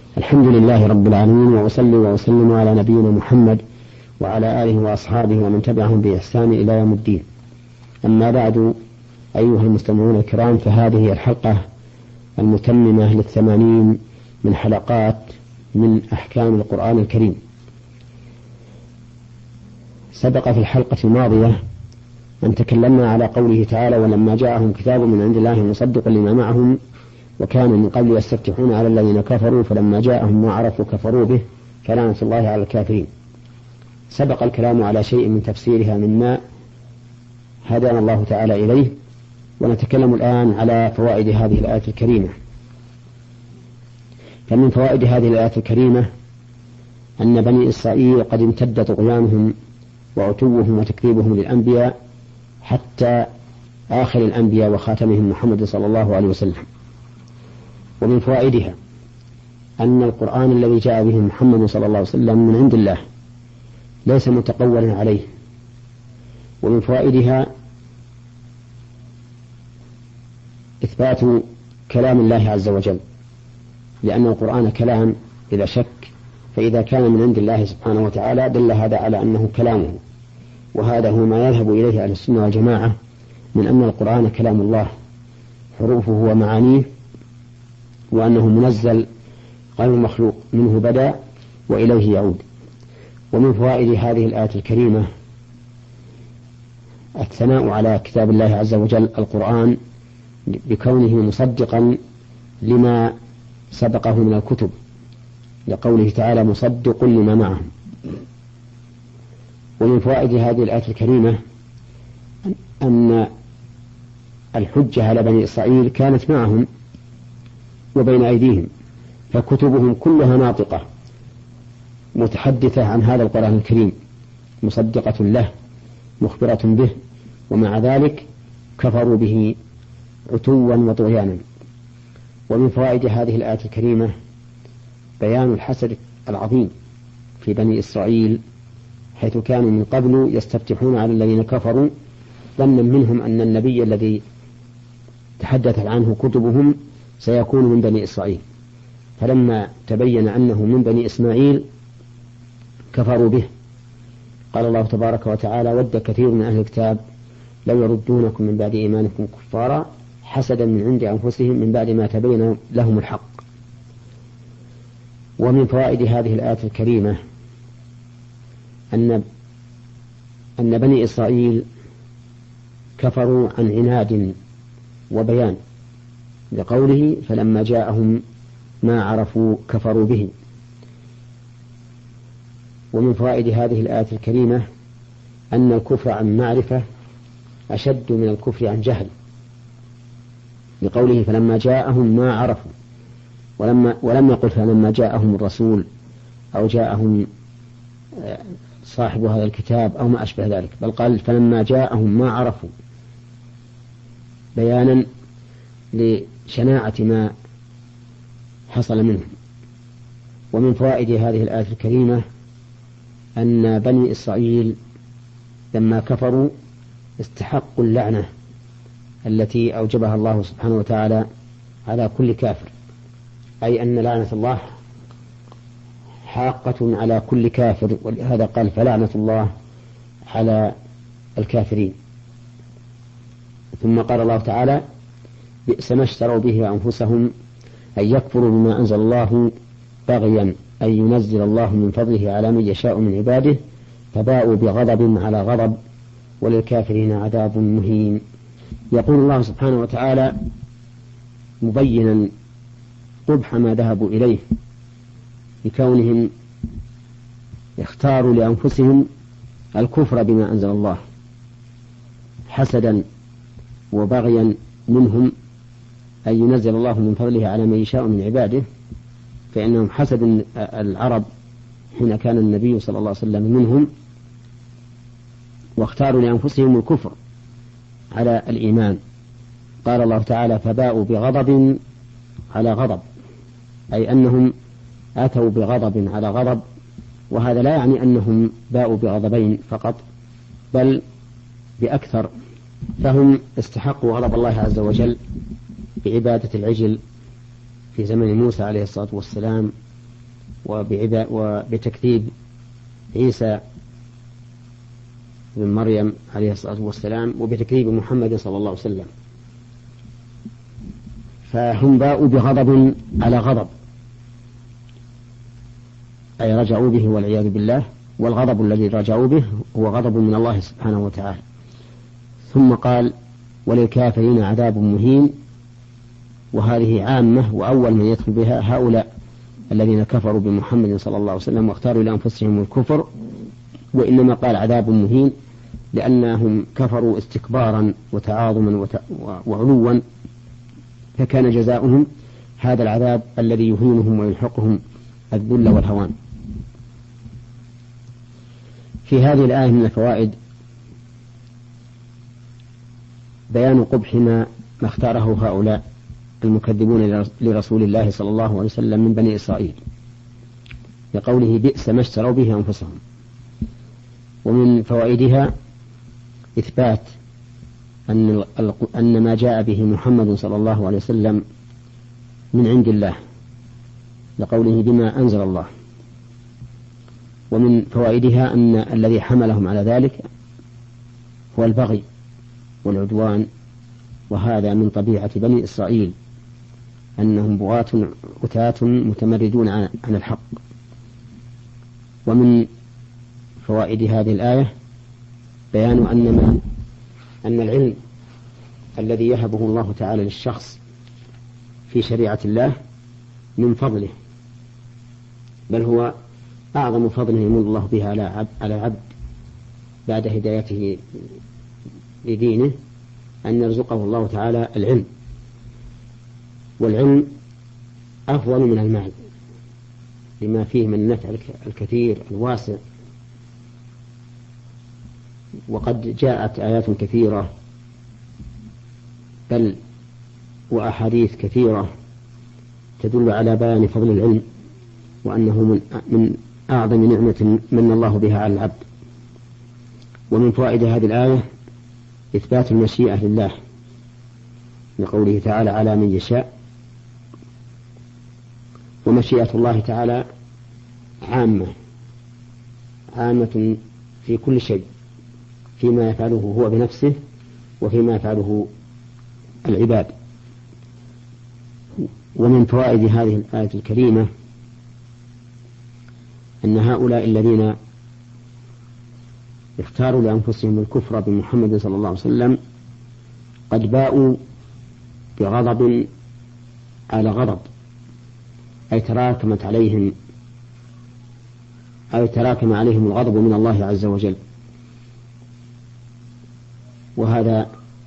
الحمد لله رب العالمين، وأصلي وأسلم على نبينا محمد وعلى آله وأصحابه ومن تبعهم بإحسان إلى يوم الدين. أما بعد، أيها المستمعون الكرام، فهذه هي الحلقة المتممة لل80 من حلقات من أحكام القرآن الكريم. سبق في الحلقة الماضية أن تكلمنا على قوله تعالى: ولما جاءهم كتاب من عند الله مصدق لما معهم وكانوا من قبل يستفتحون على الذين كفروا فلما جاءهم ما عرفوا كفروا به فلعنة الله على الكافرين. سبق الكلام على شيء من تفسيرها مما هدانا الله تعالى إليه، ونتكلم الآن على فوائد هذه الآية الكريمة. فمن فوائد هذه الآية الكريمة أن بني إسرائيل قد امتد طغيانهم وعتوهم وتكذيبهم للأنبياء حتى آخر الأنبياء وخاتمهم محمد صلى الله عليه وسلم. ومن فوائدها أن القرآن الذي جاء به محمد صلى الله عليه وسلم من عند الله ليس متقولا عليه. ومن فوائدها إثبات كلام الله عز وجل، لأن القرآن كلام إذا شك، فإذا كان من عند الله سبحانه وتعالى دل هذا على أنه كلامه، وهذا هو ما يذهب إليه أهل السنة والجماعة من أن القرآن كلام الله حروفه ومعانيه، وأنه منزل غير مخلوق، منه بدأ وإليه يعود. ومن فوائد هذه الآية الكريمة الثناء على كتاب الله عز وجل القرآن بكونه مصدقا لما سبقه من الكتب، لقوله تعالى: مصدق لما معهم. ومن فوائد هذه الآية الكريمة أن الحجة على بني إسرائيل كانت معهم وبين أيديهم، فكتبهم كلها ناطقة متحدثة عن هذا القرآن الكريم، مصدقة له مخبرة به، ومع ذلك كفروا به عتوا وطغيانا. ومن فوائد هذه الآية الكريمة بيان الحسد العظيم في بني إسرائيل، حيث كانوا من قبل يستفتحون على الذين كفروا ظنا منهم أن النبي الذي تحدثت عنه كتبهم سيكون من بني إسرائيل، فلما تبين أنه من بني إسماعيل كفروا به. قال الله تبارك وتعالى: ود كثير من أهل الكتاب لو يردونكم من بعد إيمانكم كفارا حسدا من عند أنفسهم من بعد ما تبين لهم الحق. ومن فوائد هذه الآية الكريمة أن بني إسرائيل كفروا عن عناد وبيان، لقوله: فلما جاءهم ما عرفوا كفروا به. ومن فوائد هذه الآية الكريمة أن الكفر عن معرفة أشد من الكفر عن جهل، لقوله: فلما جاءهم ما عرفوا، ولم يقل فلما جاءهم الرسول أو جاءهم صاحب هذا الكتاب أو ما أشبه ذلك، بل قال: فلما جاءهم ما عرفوا، بيانا لشناعة ما حصل منهم. ومن فوائد هذه الآية الكريمة أن بني إسرائيل لما كفروا استحقوا اللعنة التي أوجبها الله سبحانه وتعالى على كل كافر، أي أن لعنة الله حاقة على كل كافر، ولهذا قال: فلعنة الله على الكافرين. ثم قال الله تعالى: بئس ما اشتروا به أنفسهم أن يكفروا بما أنزل الله بغيا أن ينزل الله من فضله على من يشاء من عباده فباءوا بغضب على غضب وللكافرين عذاب مهين. يقول الله سبحانه وتعالى مبينا قبح ما ذهبوا إليه بكونهم اختاروا لأنفسهم الكفر بما أنزل الله حسدا وبغيا منهم أن ينزل الله من فضله على من يشاء من عباده، فإنهم حسد العرب حين كان النبي صلى الله عليه وسلم منهم، واختاروا لأنفسهم الكفر على الإيمان. قال الله تعالى: فباءوا بغضب على غضب، أي أنهم أتوا بغضب على غضب، وهذا لا يعني أنهم باءوا بغضبين فقط، بل بأكثر، فهم استحقوا غضب الله عز وجل بعبادة العجل في زمن موسى عليه الصلاة والسلام، وبتكذيب عيسى بن مريم عليه الصلاة والسلام وبتكذيب محمد صلى الله عليه وسلم. فهم باءوا بغضب على غضب، أي رجعوا به والعياذ بالله، والغضب الذي رجعوا به هو غضب من الله سبحانه وتعالى. ثم قال وللكافرين عذاب مهين، وهذه عامة، وأول من يدخل بها هؤلاء الذين كفروا بمحمد صلى الله عليه وسلم واختاروا لأنفسهم الكفر. وإنما قال عذاب مهين لأنهم كفروا استكبارا وتعاظما وعلوا، فكان جزاؤهم هذا العذاب الذي يهينهم ويلحقهم الذل والهوان. في هذه الآية من الفوائد بيان قبح ما اختاره هؤلاء المكذبون لرسول الله صلى الله عليه وسلم من بني إسرائيل، لقوله بئس ما اشتروا به أنفسهم. ومن فوائدها إثبات أن ما جاء به محمد صلى الله عليه وسلم من عند الله، لقوله بما أنزل الله. ومن فوائدها أن الذي حملهم على ذلك هو البغي والعدوان، وهذا من طبيعة بني إسرائيل، أنهم بغاة عتاة متمردون عن الحق. ومن فوائد هذه الآية بيان أن العلم الذي يهبه الله تعالى للشخص في شريعة الله من فضله، بل هو أعظم فضل يمن الله به على عبد بعد هدايته لدينه، أن يرزقه الله تعالى العلم. والعلم أفضل من المال لما فيه من النفع الكثير الواسع. وقد جاءت آيات كثيرة بل وأحاديث كثيرة تدل على بيان فضل العلم، وأنه من أعظم نعمة من الله بها على العبد. ومن فوائد هذه الآية إثبات المشيئة لله، لقوله تعالى على من يشاء. ومشيئة الله تعالى عامة في كل شيء، فيما يفعله هو بنفسه وفيما يفعله العباد. ومن فوائد هذه الآية الكريمة أن هؤلاء الذين اختاروا لأنفسهم الكفر بمحمد صلى الله عليه وسلم قد باءوا بغضب على غضب، أي تراكم عليهم الغضب من الله عز وجل. وهذا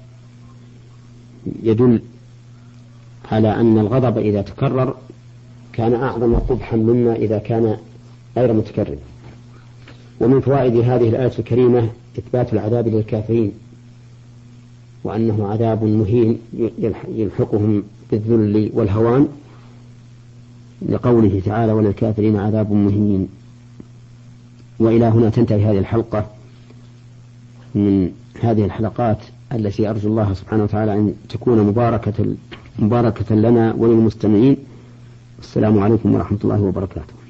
يدل على أن الغضب إذا تكرر كان أعظم قبحا مما إذا كان غير متكرر. ومن فوائد هذه الآية الكريمة إثبات العذاب للكافرين، وأنه عذاب مهين يلحقهم بالذل والهوان، لقوله تعالى وللكافرين عذاب مهين. وإلى هنا تنتهي هذه الحلقة من هذه الحلقات التي أرجو الله سبحانه وتعالى أن تكون مباركة لنا وللمستمعين. السلام عليكم ورحمة الله وبركاته.